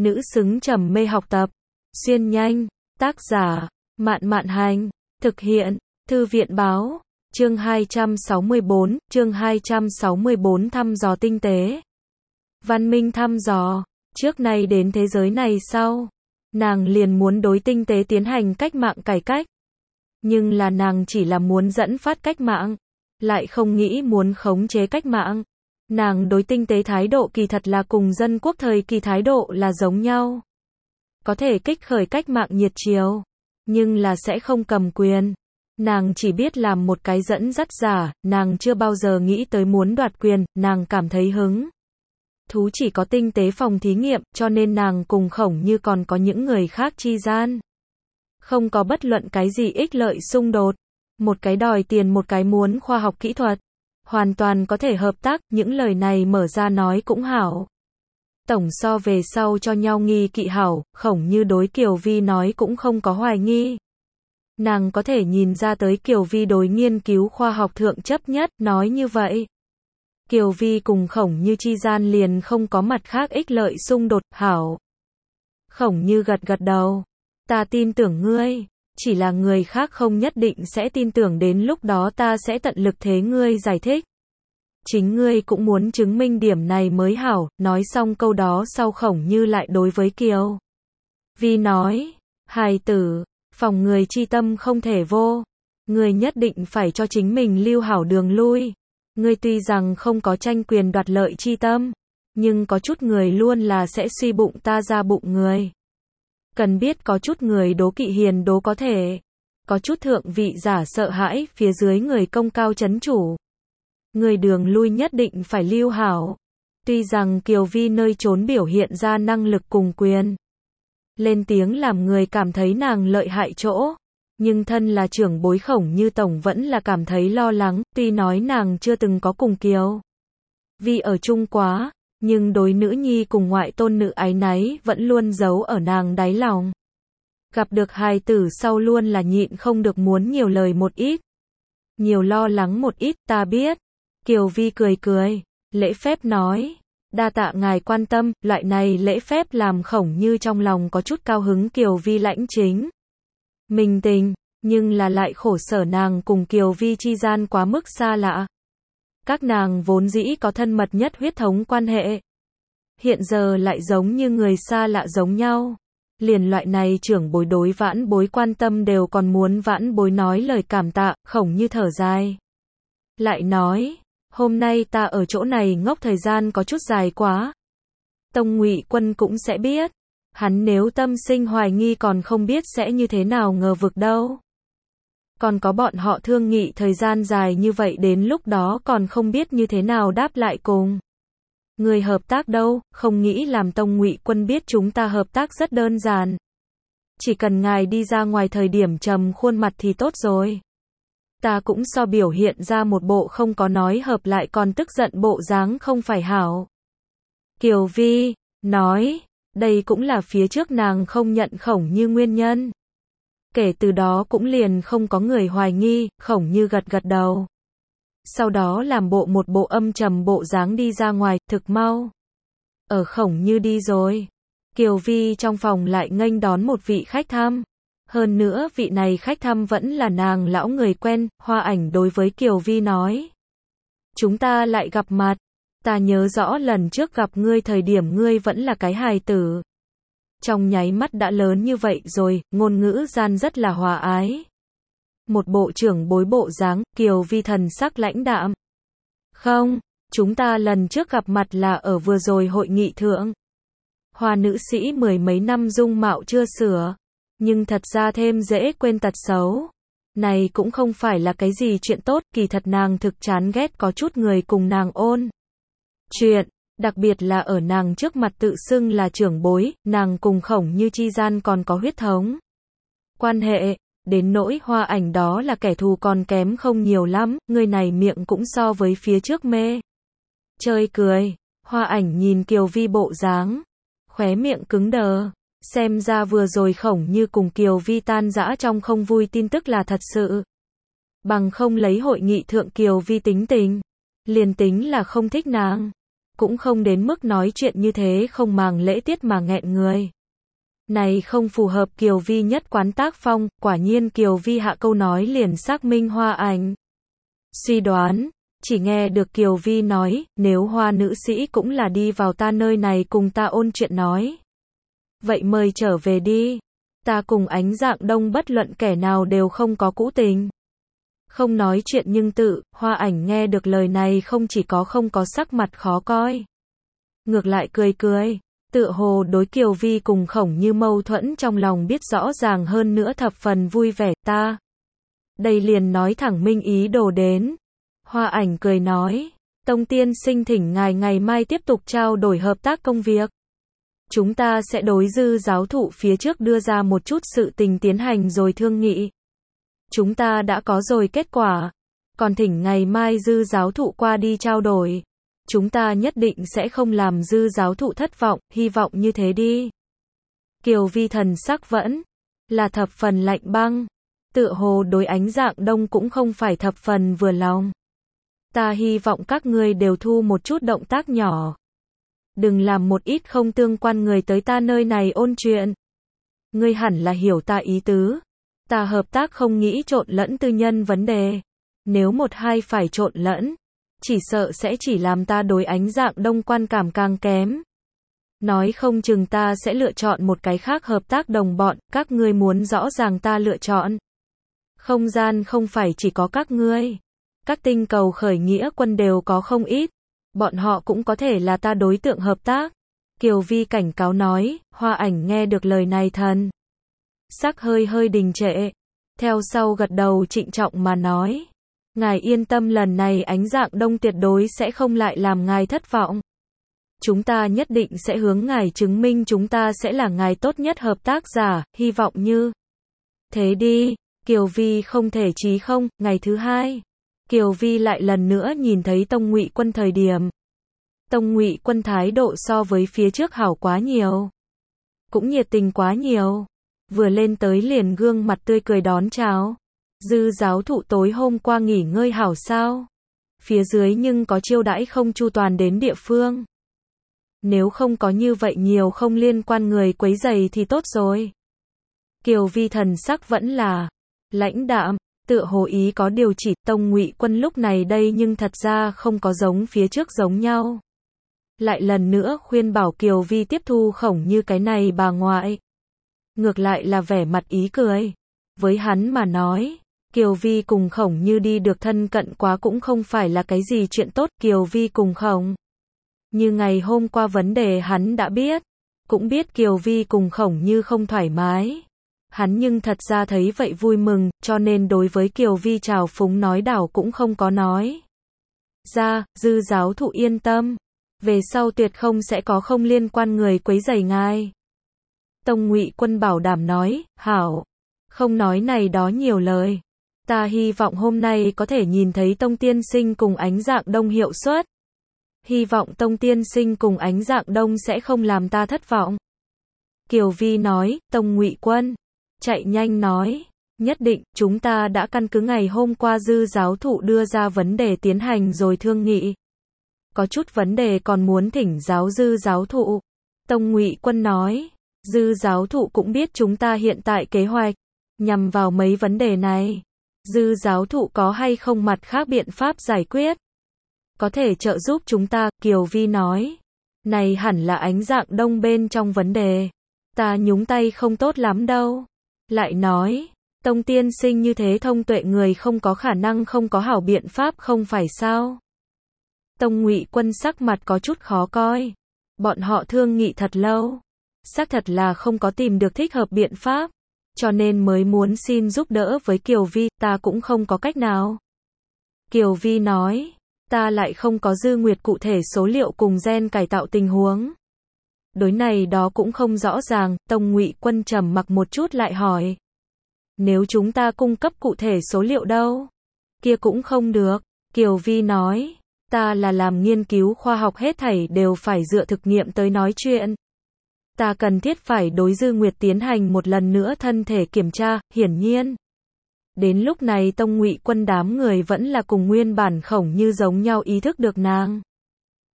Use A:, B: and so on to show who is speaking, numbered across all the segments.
A: nữ xứng trầm mê học tập. Xuyên nhanh, tác giả, Mạn Mạn Hành, thực hiện, Thư viện Báo, chương 264 thăm dò tinh tế. Văn minh thăm dò, trước nay đến thế giới này sau, nàng liền muốn đối tinh tế tiến hành cách mạng cải cách. Nhưng là nàng chỉ là muốn dẫn phát cách mạng, lại không nghĩ muốn khống chế cách mạng. Nàng đối tinh tế thái độ kỳ thật là cùng dân quốc thời kỳ thái độ là giống nhau. Có thể kích khởi cách mạng nhiệt chiều, nhưng là sẽ không cầm quyền. Nàng chỉ biết làm một cái dẫn dắt giả, nàng chưa bao giờ nghĩ tới muốn đoạt quyền, nàng cảm thấy hứng thú chỉ có tinh tế phòng thí nghiệm, cho nên nàng cùng Khổng Như còn có những người khác chi gian. Không có bất luận cái gì ích lợi xung đột. Một cái đòi tiền, một cái muốn khoa học kỹ thuật. Hoàn toàn có thể hợp tác, những lời này mở ra nói cũng hảo. Tổng so về sau cho nhau nghi kỵ hảo, Khổng Như đối Kiều Vi nói cũng không có hoài nghi. Nàng có thể nhìn ra tới Kiều Vi đối nghiên cứu khoa học thượng chấp nhất, nói như vậy. Kiều Vi cùng Khổng Như chi gian liền không có mặt khác ích lợi xung đột, hảo. Khổng Như gật gật đầu. Ta tin tưởng ngươi, chỉ là người khác không nhất định sẽ tin tưởng, đến lúc đó ta sẽ tận lực thế ngươi giải thích. Chính ngươi cũng muốn chứng minh điểm này mới hảo. Nói xong câu đó sau, Khổng Như lại đối với Kiều Vi nói, hài tử, phòng người chi tâm không thể vô. Ngươi nhất định phải cho chính mình lưu hảo đường lui. Ngươi tuy rằng không có tranh quyền đoạt lợi chi tâm, nhưng có chút người luôn là sẽ suy bụng ta ra bụng người. Cần biết có chút người đố kỵ hiền đố có thể, có chút thượng vị giả sợ hãi, phía dưới người công cao chấn chủ. Người đường lui nhất định phải lưu hảo. Tuy rằng Kiều Vi nơi trốn biểu hiện ra năng lực cùng quyền lên tiếng làm người cảm thấy nàng lợi hại chỗ, nhưng thân là trưởng bối Khổng Như tổng vẫn là cảm thấy lo lắng. Tuy nói nàng chưa từng có cùng Kiều Vi ở chung quá, nhưng đối nữ nhi cùng ngoại tôn nữ áy náy vẫn luôn giấu ở nàng đáy lòng. Gặp được hài tử sau luôn là nhịn không được muốn nhiều lời một ít, nhiều lo lắng một ít. Ta biết. Kiều Vi cười cười, lễ phép nói, đa tạ ngài quan tâm. Loại này lễ phép làm Khổng Như trong lòng có chút cao hứng. Kiều Vi lãnh chính mình tình, nhưng là lại khổ sở nàng cùng Kiều Vi chi gian quá mức xa lạ. Các nàng vốn dĩ có thân mật nhất huyết thống quan hệ, hiện giờ lại giống như người xa lạ giống nhau. Liền loại này trưởng bối đối vãn bối quan tâm đều còn muốn vãn bối nói lời cảm tạ. Khổng Như thở dài, lại nói, hôm nay ta ở chỗ này ngốc thời gian có chút dài quá. Tông Ngụy Quân cũng sẽ biết, hắn nếu tâm sinh hoài nghi còn không biết sẽ như thế nào ngờ vực đâu. Còn có bọn họ thương nghị thời gian dài như vậy, đến lúc đó còn không biết như thế nào đáp lại cùng người hợp tác đâu. Không nghĩ làm Tông Ngụy Quân biết chúng ta hợp tác rất đơn giản. Chỉ cần ngài đi ra ngoài thời điểm trầm khuôn mặt thì tốt rồi. Ta cũng so biểu hiện ra một bộ không có nói hợp lại còn tức giận bộ dáng không phải hảo. Kiều Vi nói, đây cũng là phía trước nàng không nhận Khổng Như nguyên nhân. Kể từ đó cũng liền không có người hoài nghi. Khổng Như gật gật đầu, sau đó làm một bộ âm trầm bộ dáng đi ra ngoài. Thực mau, ở Khổng Như đi rồi, Kiều Vi trong phòng lại nghênh đón một vị khách thăm. Hơn nữa vị này khách thăm vẫn là nàng lão người quen. Hoa Ảnh đối với Kiều Vi nói, chúng ta lại gặp mặt. Ta nhớ rõ lần trước gặp ngươi thời điểm ngươi vẫn là cái hài tử, trong nháy mắt đã lớn như vậy rồi. Ngôn ngữ gian rất là hòa ái, một bộ trưởng bối bộ dáng. Kiều Vi thần sắc lãnh đạm, không, chúng ta lần trước gặp mặt là ở vừa rồi hội nghị thượng. Hoa nữ sĩ mười mấy năm dung mạo chưa sửa, nhưng thật ra thêm dễ quên tật xấu. Này cũng không phải là cái gì chuyện tốt. Kỳ thật nàng thực chán ghét có chút người cùng nàng ôn chuyện, đặc biệt là ở nàng trước mặt tự xưng là trưởng bối. Nàng cùng Khổng Như chi gian còn có huyết thống quan hệ, đến nỗi Hoa Ảnh đó là kẻ thù còn kém không nhiều lắm. Người này miệng cũng so với phía trước mê chơi cười. Hoa Ảnh nhìn Kiều Vi bộ dáng, khóe miệng cứng đờ. Xem ra vừa rồi Khổng Như cùng Kiều Vi tan rã trong không vui tin tức là thật sự. Bằng không lấy hội nghị thượng Kiều Vi tính tình, liền tính là không thích nàng, cũng không đến mức nói chuyện như thế không màng lễ tiết mà nghẹn người. Này không phù hợp Kiều Vi nhất quán tác phong, quả nhiên Kiều Vi hạ câu nói liền xác minh Hoa Ảnh suy đoán. Chỉ nghe được Kiều Vi nói, nếu Hoa nữ sĩ cũng là đi vào ta nơi này cùng ta ôn chuyện nói. Vậy mời trở về đi. Ta cùng Ánh Dạng Đông bất luận kẻ nào đều không có cũ tình. Không nói chuyện nhưng Hoa Ảnh nghe được lời này không chỉ có không có sắc mặt khó coi. Ngược lại cười cười, tựa hồ đối Kiều Vi cùng Khổng Như mâu thuẫn trong lòng biết rõ ràng hơn nữa thập phần vui vẻ, ta. Đây liền nói thẳng minh ý đồ đến. Hoa Ảnh cười nói, Tông tiên sinh thỉnh ngài ngày mai tiếp tục trao đổi hợp tác công việc. Chúng ta sẽ đối Dư giáo thụ phía trước đưa ra một chút sự tình tiến hành rồi thương nghị. Chúng ta đã có rồi kết quả. Còn thỉnh ngày mai Dư giáo thụ qua đi trao đổi. Chúng ta nhất định sẽ không làm Dư giáo thụ thất vọng, hy vọng như thế đi. Kiều Vi thần sắc vẫn là thập phần lạnh băng. Tựa hồ đối Ánh Dạng Đông cũng không phải thập phần vừa lòng. Ta hy vọng các ngươi đều thu một chút động tác nhỏ. Đừng làm một ít không tương quan người tới ta nơi này ôn chuyện. Ngươi hẳn là hiểu ta ý tứ. Ta hợp tác không nghĩ trộn lẫn tư nhân vấn đề. Nếu một hai phải trộn lẫn, chỉ sợ sẽ chỉ làm ta đối Ánh Dạng Đông quan cảm càng kém. Nói không chừng ta sẽ lựa chọn một cái khác hợp tác đồng bọn, các ngươi muốn rõ ràng ta lựa chọn. Không gian không phải chỉ có các ngươi. Các tinh cầu khởi nghĩa quân đều có không ít. Bọn họ cũng có thể là ta đối tượng hợp tác. Kiều Vi cảnh cáo nói, Hoa Ảnh nghe được lời này thần sắc hơi hơi đình trệ. Theo sau gật đầu trịnh trọng mà nói. Ngài yên tâm lần này Ánh Dạng Đông tuyệt đối sẽ không lại làm ngài thất vọng. Chúng ta nhất định sẽ hướng ngài chứng minh chúng ta sẽ là ngài tốt nhất hợp tác giả, hy vọng như thế đi. Kiều Vi không thể chí không. Ngày thứ hai, Kiều Vi lại lần nữa nhìn thấy Tông Ngụy Quân thời điểm. Tông Ngụy Quân thái độ so với phía trước hảo quá nhiều. Cũng nhiệt tình quá nhiều. Vừa lên tới liền gương mặt tươi cười đón chào. Dư giáo thụ tối hôm qua nghỉ ngơi hảo sao? Phía dưới nhưng có chiêu đãi không chu toàn đến địa phương. Nếu không có như vậy nhiều không liên quan người quấy rầy thì tốt rồi. Kiều Vi thần sắc vẫn là lãnh đạm, tựa hồ ý có điều chỉ. Tông Ngụy Quân lúc này đây nhưng thật ra không có giống phía trước giống nhau. Lại lần nữa khuyên bảo Kiều Vi tiếp thu Khổng Như cái này bà ngoại. Ngược lại là vẻ mặt ý cười. Với hắn mà nói, Kiều Vi cùng Khổng Như đi được thân cận quá cũng không phải là cái gì chuyện tốt. Kiều Vi cùng Khổng Như ngày hôm qua vấn đề hắn đã biết. Cũng biết Kiều Vi cùng Khổng Như không thoải mái. Hắn nhưng thật ra thấy vậy vui mừng, cho nên đối với Kiều Vi trào phúng nói đảo cũng không có nói. Dư giáo thụ yên tâm. Về sau tuyệt không sẽ có không liên quan người quấy rầy ngài. Tông Ngụy Quân bảo đảm nói, hảo. Không nói này đó nhiều lời. Ta hy vọng hôm nay có thể nhìn thấy Tông tiên sinh cùng Ánh Dạng Đông hiệu suất. Hy vọng Tông tiên sinh cùng Ánh Dạng Đông sẽ không làm ta thất vọng. Kiều Vi nói, Tông Ngụy Quân chạy nhanh nói, nhất định, chúng ta đã căn cứ ngày hôm qua Dư giáo thụ đưa ra vấn đề tiến hành rồi thương nghị. Có chút vấn đề còn muốn thỉnh giáo Dư giáo thụ. Tông Ngụy Quân nói, Dư giáo thụ cũng biết chúng ta hiện tại kế hoạch, nhằm vào mấy vấn đề này. Dư giáo thụ có hay không mặt khác biện pháp giải quyết? Có thể trợ giúp chúng ta, Kiều Vi nói. Này hẳn là Ánh Dạng Đông bên trong vấn đề. Ta nhúng tay không tốt lắm đâu. Lại nói, Tông tiên sinh như thế thông tuệ người không có khả năng không có hảo biện pháp không phải sao? Tông Ngụy Quân sắc mặt có chút khó coi. Bọn họ thương nghị thật lâu. Xác thật là không có tìm được thích hợp biện pháp. Cho nên mới muốn xin giúp đỡ với Kiều Vi, ta cũng không có cách nào. Kiều Vi nói, ta lại không có Dư Nguyệt cụ thể số liệu cùng gen cải tạo tình huống. Đối này đó cũng không rõ ràng. Tông Ngụy Quân trầm mặc một chút lại hỏi. Nếu chúng ta cung cấp cụ thể số liệu đâu? Kia cũng không được. Kiều Vi nói, ta là làm nghiên cứu khoa học hết thảy đều phải dựa thực nghiệm tới nói chuyện. Ta cần thiết phải đối Dư Nguyệt tiến hành một lần nữa thân thể kiểm tra, hiển nhiên. Đến lúc này Tông Ngụy Quân đám người vẫn là cùng nguyên bản Khổng Như giống nhau ý thức được nàng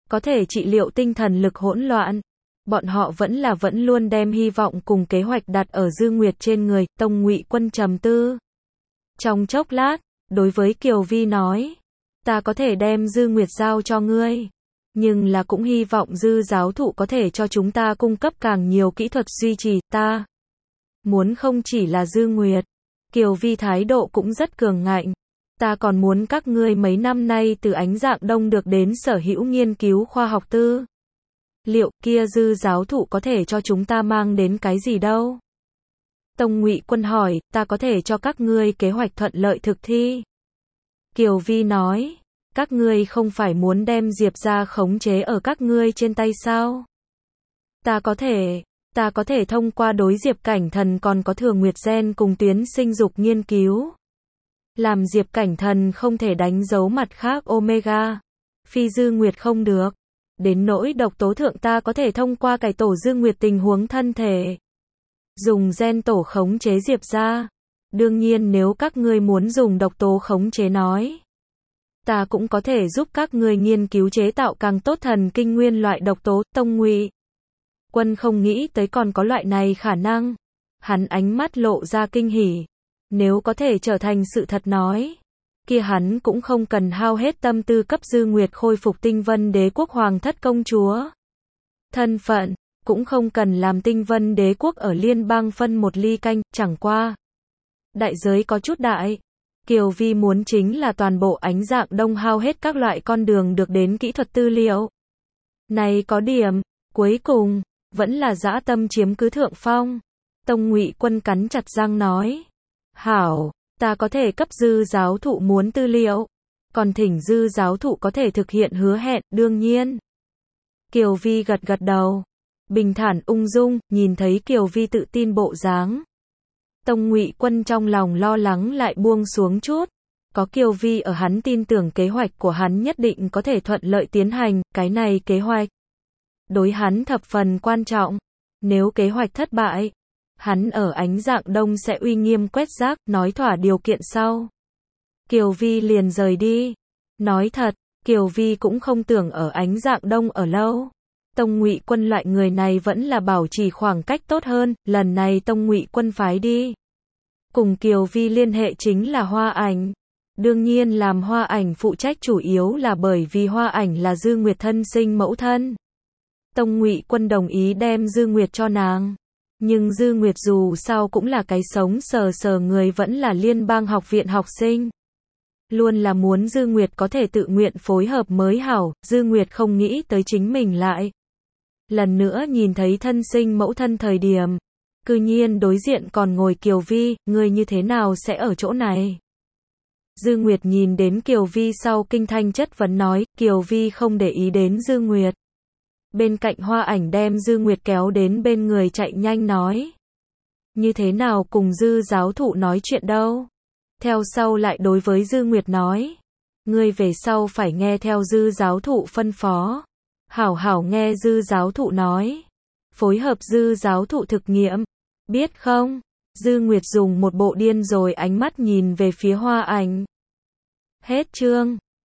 A: có thể trị liệu tinh thần lực hỗn loạn. Bọn họ vẫn luôn đem hy vọng cùng kế hoạch đặt ở Dư Nguyệt trên người. Tông Ngụy Quân trầm tư. Trong chốc lát, đối với Kiều Vi nói, ta có thể đem Dư Nguyệt giao cho ngươi. Nhưng là cũng hy vọng Dư giáo thụ có thể cho chúng ta cung cấp càng nhiều kỹ thuật duy trì. Ta muốn không chỉ là Dư Nguyệt. Kiều Vi thái độ cũng rất cường ngạnh. Ta còn muốn các ngươi mấy năm nay từ Ánh Dạng Đông được đến sở hữu nghiên cứu khoa học tư liệu kia Dư giáo thụ có thể cho chúng ta mang đến cái gì đâu? Tông Ngụy Quân hỏi, ta có thể cho các ngươi kế hoạch thuận lợi thực thi. Kiều Vi nói, các ngươi không phải muốn đem Diệp gia khống chế ở các ngươi trên tay sao? Ta có thể thông qua đối Diệp Cảnh Thần còn có Thừa Nguyệt gen cùng tuyến sinh dục nghiên cứu. Làm Diệp Cảnh Thần không thể đánh dấu mặt khác Omega. Phi Dư Nguyệt không được. Đến nỗi độc tố thượng ta có thể thông qua cải tổ Dư Nguyệt tình huống thân thể. Dùng gen tổ khống chế Diệp gia. Đương nhiên nếu các ngươi muốn dùng độc tố khống chế nói. Ta cũng có thể giúp các ngươi nghiên cứu chế tạo càng tốt thần kinh nguyên loại độc tố. Tông Ngụy Quân không nghĩ tới còn có loại này khả năng. Hắn ánh mắt lộ ra kinh hỉ. Nếu có thể trở thành sự thật nói, kia hắn cũng không cần hao hết tâm tư cấp Dư Nguyệt khôi phục Tinh Vân Đế quốc hoàng thất công chúa thân phận, cũng không cần làm Tinh Vân Đế quốc ở liên bang phân một ly canh, chẳng qua đại giới có chút đại. Kiều Vi muốn chính là toàn bộ Ánh Dạng Đông hao hết các loại con đường được đến kỹ thuật tư liệu. Này có điểm, cuối cùng vẫn là dã tâm chiếm cứ thượng phong. Tông Ngụy Quân cắn chặt răng nói, hảo, ta có thể cấp Dư giáo thụ muốn tư liệu, còn thỉnh Dư giáo thụ có thể thực hiện hứa hẹn. Đương nhiên. Kiều Vi gật gật đầu, bình thản ung dung, nhìn thấy Kiều Vi tự tin bộ dáng. Tông Ngụy Quân trong lòng lo lắng lại buông xuống chút. Có Kiều Vi ở hắn tin tưởng kế hoạch của hắn nhất định có thể thuận lợi tiến hành. Cái này kế hoạch đối hắn thập phần quan trọng. Nếu kế hoạch thất bại, hắn ở Ánh Dạng Đông sẽ uy nghiêm quét rác. Nói thỏa điều kiện sau, Kiều Vi liền rời đi. Nói thật, Kiều Vi cũng không tưởng ở Ánh Dạng Đông ở lâu. Tông Ngụy Quân loại người này vẫn là bảo trì khoảng cách tốt hơn. Lần này Tông Ngụy Quân phái đi cùng Kiều Vi liên hệ chính là Hoa Ảnh. Đương nhiên làm Hoa Ảnh phụ trách chủ yếu là bởi vì Hoa Ảnh là Dư Nguyệt thân sinh mẫu thân. Tông Ngụy Quân đồng ý đem Dư Nguyệt cho nàng. Nhưng Dư Nguyệt dù sao cũng là cái sống sờ người, vẫn là liên bang học viện học sinh. Luôn là muốn Dư Nguyệt có thể tự nguyện phối hợp mới hảo. Dư Nguyệt không nghĩ tới chính mình lại lần nữa nhìn thấy thân sinh mẫu thân thời điểm, cư nhiên đối diện còn ngồi Kiều Vi. Người như thế nào sẽ ở chỗ này? Dư Nguyệt nhìn đến Kiều Vi sau kinh thanh chất vấn nói. Kiều Vi không để ý đến Dư Nguyệt. Bên cạnh Hoa Ảnh đem Dư Nguyệt kéo đến bên người chạy nhanh nói, như thế nào cùng Dư giáo thụ nói chuyện đâu? Theo sau lại đối với Dư Nguyệt nói, ngươi về sau phải nghe theo Dư giáo thụ phân phó. Hảo hảo nghe Dư giáo thụ nói. Phối hợp Dư giáo thụ thực nghiệm. Biết không? Dư Nguyệt dùng một bộ điên rồi ánh mắt nhìn về phía Hoa Ảnh. Hết chương.